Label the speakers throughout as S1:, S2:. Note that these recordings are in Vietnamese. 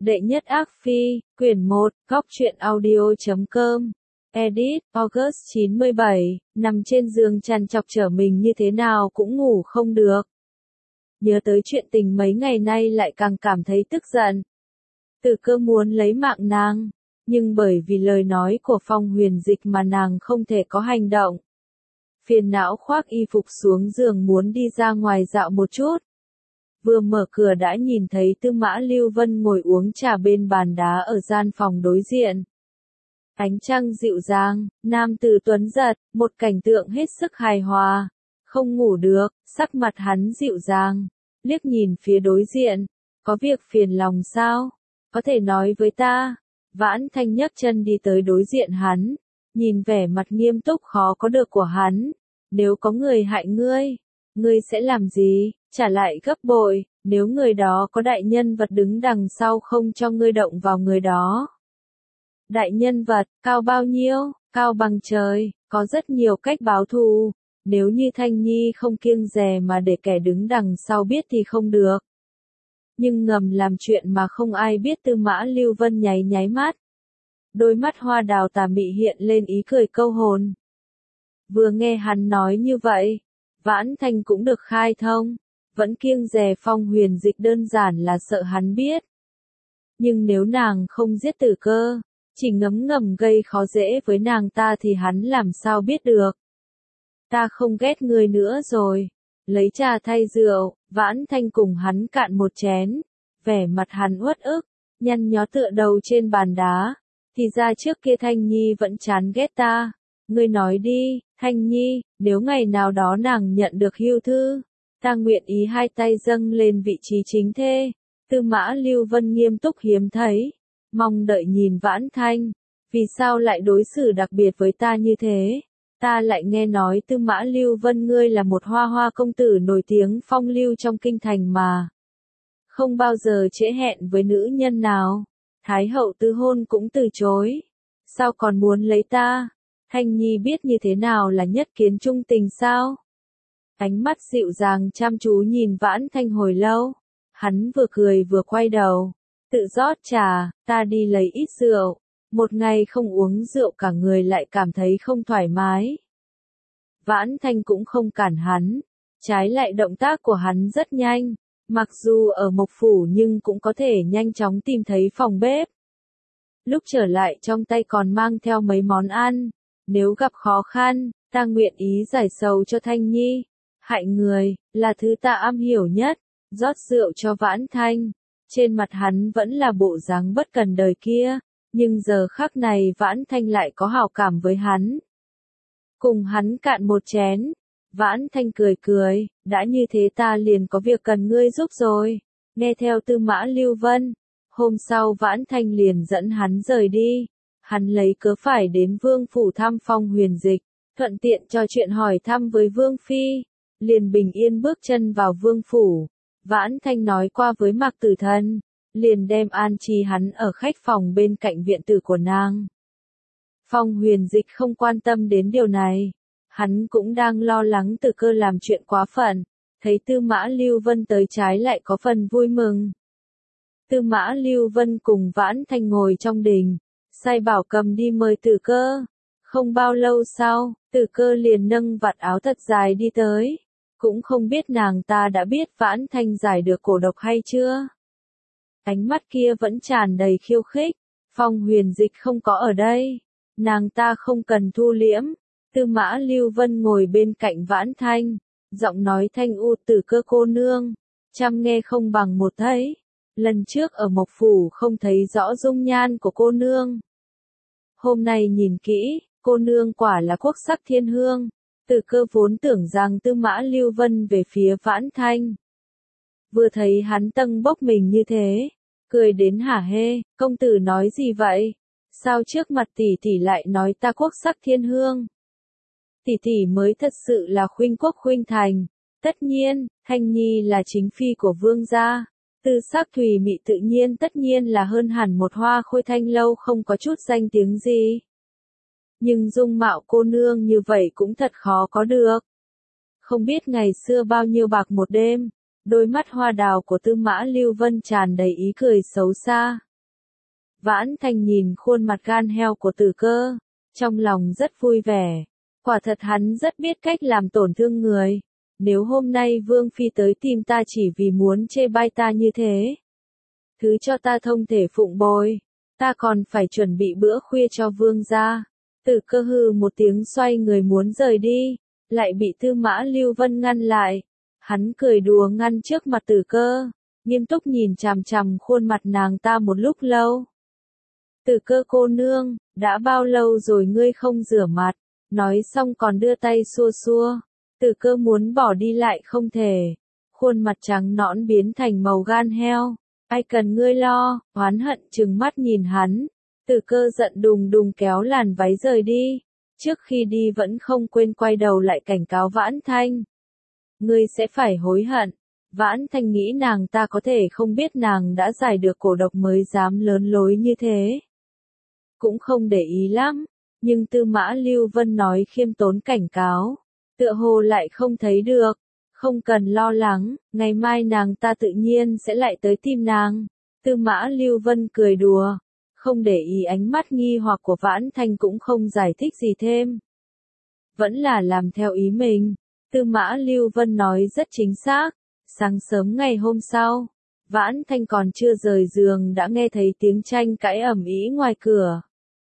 S1: Đệ nhất ác phi, quyển 1, góc truyện audio.com. Edit, August 97, nằm trên giường trằn trọc trở mình như thế nào cũng ngủ không được. Nhớ tới chuyện tình mấy ngày nay lại càng cảm thấy tức giận. Tử Cơ muốn lấy mạng nàng, nhưng bởi vì lời nói của Phong Huyền Dịch mà nàng không thể có hành động. Phiền não khoác y phục xuống giường muốn đi ra ngoài dạo một chút. Vừa mở cửa đã nhìn thấy Tư Mã Lưu Vân ngồi uống trà bên bàn đá ở gian phòng đối diện. Ánh trăng dịu dàng, nam tử tuấn giật, một cảnh tượng hết sức hài hòa. Không ngủ được, sắc mặt hắn dịu dàng, liếc nhìn phía đối diện. Có việc phiền lòng sao? Có thể nói với ta. Vãn Thanh nhấc chân đi tới đối diện hắn, nhìn vẻ mặt nghiêm túc khó có được của hắn. Nếu có người hại ngươi, ngươi sẽ làm gì? Trả lại gấp bội, nếu người đó có đại nhân vật đứng đằng sau không cho ngươi động vào người đó. Đại nhân vật, cao bao nhiêu? Cao bằng trời, có rất nhiều cách báo thù. Nếu như Thanh Nhi không kiêng dè mà để kẻ đứng đằng sau biết thì không được. Nhưng ngầm làm chuyện mà không ai biết. Tư Mã Lưu Vân nháy nháy mắt. Đôi mắt hoa đào tà mị hiện lên ý cười câu hồn. Vừa nghe hắn nói như vậy, Vãn Thanh cũng được khai thông. Vẫn kiêng dè Phong Huyền Dịch đơn giản là sợ hắn biết. Nhưng nếu nàng không giết Tử Cơ, chỉ ngấm ngầm gây khó dễ với nàng ta thì hắn làm sao biết được. Ta không ghét ngươi nữa rồi. Lấy trà thay rượu, Vãn Thanh cùng hắn cạn một chén. Vẻ mặt hắn uất ức, nhăn nhó tựa đầu trên bàn đá. Thì ra trước kia Thanh Nhi vẫn chán ghét ta. Ngươi nói đi, Thanh Nhi, nếu ngày nào đó nàng nhận được hưu thư, ta nguyện ý hai tay dâng lên vị trí chính thê. Tư Mã Lưu Vân nghiêm túc hiếm thấy, mong đợi nhìn Vãn Thanh. Vì sao lại đối xử đặc biệt với ta như thế? Ta lại nghe nói Tư Mã Lưu Vân ngươi là một hoa công tử nổi tiếng phong lưu trong kinh thành mà. Không bao giờ trễ hẹn với nữ nhân nào. Thái hậu tư hôn cũng từ chối. Sao còn muốn lấy ta? Thanh Nhi biết như thế nào là nhất kiến trung tình sao? Ánh mắt dịu dàng chăm chú nhìn Vãn Thanh hồi lâu. Hắn vừa cười vừa quay đầu. Tự rót trà, ta đi lấy ít rượu. Một ngày không uống rượu cả người lại cảm thấy không thoải mái. Vãn Thanh cũng không cản hắn. Trái lại động tác của hắn rất nhanh. Mặc dù ở Mộc Phủ nhưng cũng có thể nhanh chóng tìm thấy phòng bếp. Lúc trở lại trong tay còn mang theo mấy món ăn. Nếu gặp khó khăn, ta nguyện ý giải sầu cho Thanh Nhi. Hại người, là thứ ta am hiểu nhất. Rót rượu cho Vãn Thanh. Trên mặt hắn vẫn là bộ dáng bất cần đời kia. Nhưng giờ khắc này Vãn Thanh lại có hảo cảm với hắn. Cùng hắn cạn một chén. Vãn Thanh cười cười, đã như thế ta liền có việc cần ngươi giúp rồi. Nghe theo Tư Mã Lưu Vân. Hôm sau Vãn Thanh liền dẫn hắn rời đi. Hắn lấy cớ phải đến Vương Phủ thăm Phong Huyền Dịch. Thuận tiện trò chuyện hỏi thăm với Vương Phi. Liền bình yên bước chân vào Vương Phủ. Vãn Thanh nói qua với Mạc Tử Thân. Liền đem an trí hắn ở khách phòng bên cạnh viện tử của nàng. Phong Huyền Dịch không quan tâm đến điều này. Hắn cũng đang lo lắng Tử Cơ làm chuyện quá phận. Thấy Tư Mã Lưu Vân tới trái lại có phần vui mừng. Tư Mã Lưu Vân cùng Vãn Thanh ngồi trong đình. Sai bảo cầm đi mời Tử Cơ. Không bao lâu sau, Tử Cơ liền nâng vạt áo thật dài đi tới. Cũng không biết nàng ta đã biết Vãn Thanh giải được cổ độc hay chưa. Ánh mắt kia vẫn tràn đầy khiêu khích. Phong Huyền Dịch không có ở đây. Nàng ta không cần thu liễm. Tư Mã Lưu Vân ngồi bên cạnh Vãn Thanh. Giọng nói thanh u Tử Cơ cô nương. Chăm nghe không bằng một thấy. Lần trước ở Mộc Phủ không thấy rõ dung nhan của cô nương. Hôm nay nhìn kỹ, cô nương quả là quốc sắc thiên hương. Tử Cơ vốn tưởng rằng Tư Mã Lưu Vân về phía Vãn Thanh. Vừa thấy hắn tâng bốc mình như thế, cười đến hả hê, công tử nói gì vậy? Sao trước mặt tỷ tỷ lại nói ta quốc sắc thiên hương? Tỷ tỷ mới thật sự là khuynh quốc khuynh thành. Tất nhiên, Thanh Nhi là chính phi của vương gia. Tư sắc thùy mị tự nhiên tất nhiên là hơn hẳn một hoa khôi thanh lâu không có chút danh tiếng gì. Nhưng dung mạo cô nương như vậy cũng thật khó có được. Không biết ngày xưa bao nhiêu bạc một đêm. Đôi mắt hoa đào của Tư Mã Lưu Vân tràn đầy ý cười xấu xa. Vãn Thanh nhìn khuôn mặt gan heo của Tử Cơ, trong lòng rất vui vẻ. Quả thật hắn rất biết cách làm tổn thương người. Nếu hôm nay Vương Phi tới tìm ta chỉ vì muốn chê bai ta như thế, thứ cho ta thông thể phụng bồi, ta còn phải chuẩn bị bữa khuya cho Vương gia. Tử Cơ hừ một tiếng xoay người muốn rời đi, lại bị Tư Mã Lưu Vân ngăn lại. Hắn cười đùa ngăn trước mặt Tử Cơ, nghiêm túc nhìn chằm chằm khuôn mặt nàng ta một lúc lâu. Tử Cơ cô nương, đã bao lâu rồi ngươi không rửa mặt? Nói xong còn đưa tay xua xua. Tử Cơ muốn bỏ đi lại không thể. Khuôn mặt trắng nõn biến thành màu gan heo. Ai cần ngươi lo, oán hận trừng mắt nhìn hắn. Tử Cơ giận đùng đùng kéo làn váy rời đi. Trước khi đi vẫn không quên quay đầu lại cảnh cáo Vãn Thanh. Ngươi sẽ phải hối hận. Vãn Thanh nghĩ nàng ta có thể không biết nàng đã giải được cổ độc mới dám lớn lối như thế. Cũng không để ý lắm, nhưng Tư Mã Lưu Vân nói khiêm tốn cảnh cáo, tựa hồ lại không thấy được, không cần lo lắng, ngày mai nàng ta tự nhiên sẽ lại tới tìm nàng. Tư Mã Lưu Vân cười đùa, không để ý ánh mắt nghi hoặc của Vãn Thanh cũng không giải thích gì thêm. Vẫn là làm theo ý mình, Tư Mã Lưu Vân nói rất chính xác. Sáng sớm ngày hôm sau, Vãn Thanh còn chưa rời giường đã nghe thấy tiếng tranh cãi ầm ĩ ngoài cửa.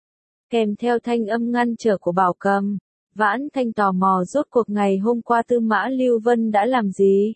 S1: Kèm theo thanh âm ngăn trở của Bảo Cầm, Vãn Thanh tò mò rốt cuộc ngày hôm qua Tư Mã Lưu Vân đã làm gì.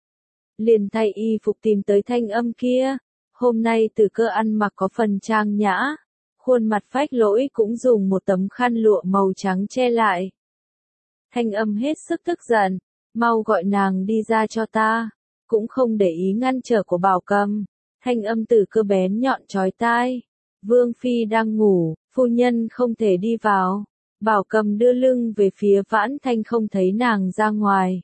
S1: Liền thay y phục tìm tới thanh âm kia, hôm nay Tử Cơ ăn mặc có phần trang nhã, khuôn mặt phách lỗi cũng dùng một tấm khăn lụa màu trắng che lại. Thanh âm hết sức tức giận, mau gọi nàng đi ra cho ta, cũng không để ý ngăn trở của Bảo Cầm. Thanh âm Tử Cơ bén nhọn chói tai. Vương Phi đang ngủ, phu nhân không thể đi vào. Bảo Cầm đưa lưng về phía Vãn Thanh không thấy nàng ra ngoài.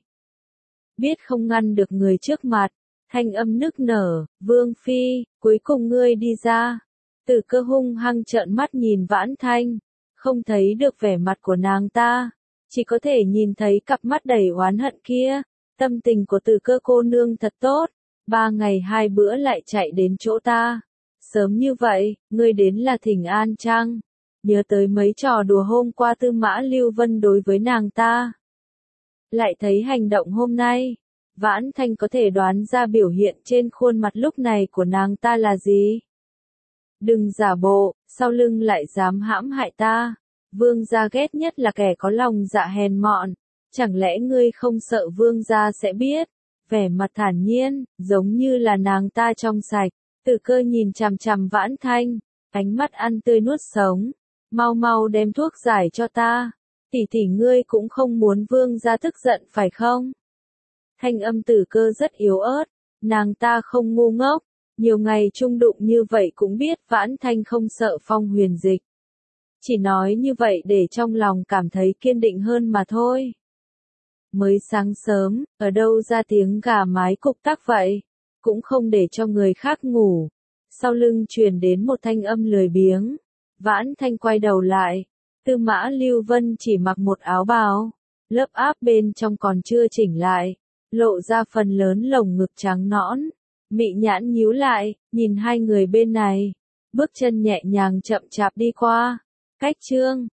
S1: Biết không ngăn được người trước mặt, thanh âm nức nở, Vương Phi, cuối cùng ngươi đi ra. Tử Cơ hung hăng trợn mắt nhìn Vãn Thanh, không thấy được vẻ mặt của nàng ta, chỉ có thể nhìn thấy cặp mắt đầy oán hận kia. Tâm tình của Tử Cơ cô nương thật tốt, 3 ngày 2 bữa lại chạy đến chỗ ta. Sớm như vậy, ngươi đến là thỉnh an chăng? Nhớ tới mấy trò đùa hôm qua Tư Mã Lưu Vân đối với nàng ta. Lại thấy hành động hôm nay, Vãn Thanh có thể đoán ra biểu hiện trên khuôn mặt lúc này của nàng ta là gì. Đừng giả bộ, sau lưng lại dám hãm hại ta. Vương gia ghét nhất là kẻ có lòng dạ hèn mọn. Chẳng lẽ ngươi không sợ vương gia sẽ biết? Vẻ mặt thản nhiên, giống như là nàng ta trong sạch. Tử Cơ nhìn chằm chằm Vãn Thanh, ánh mắt ăn tươi nuốt sống. Mau mau đem thuốc giải cho ta. Tỷ tỷ ngươi cũng không muốn vương gia tức giận phải không? Thanh âm Tử Cơ rất yếu ớt, nàng ta không ngu ngốc. Nhiều ngày chung đụng như vậy cũng biết Vãn Thanh không sợ phong huyền dịch. Chỉ nói như vậy để trong lòng cảm thấy kiên định hơn mà thôi. Mới sáng sớm, ở đâu ra tiếng gà mái cục tắc vậy? Cũng không để cho người khác ngủ. Sau lưng truyền đến một thanh âm lười biếng. Vãn Thanh quay đầu lại. Tư Mã Lưu Vân chỉ mặc một áo bào. Lớp áp bên trong còn chưa chỉnh lại. Lộ ra phần lớn lồng ngực trắng nõn. Mị nhãn nhíu lại, nhìn hai người bên này. Bước chân nhẹ nhàng chậm chạp đi qua. Cách chương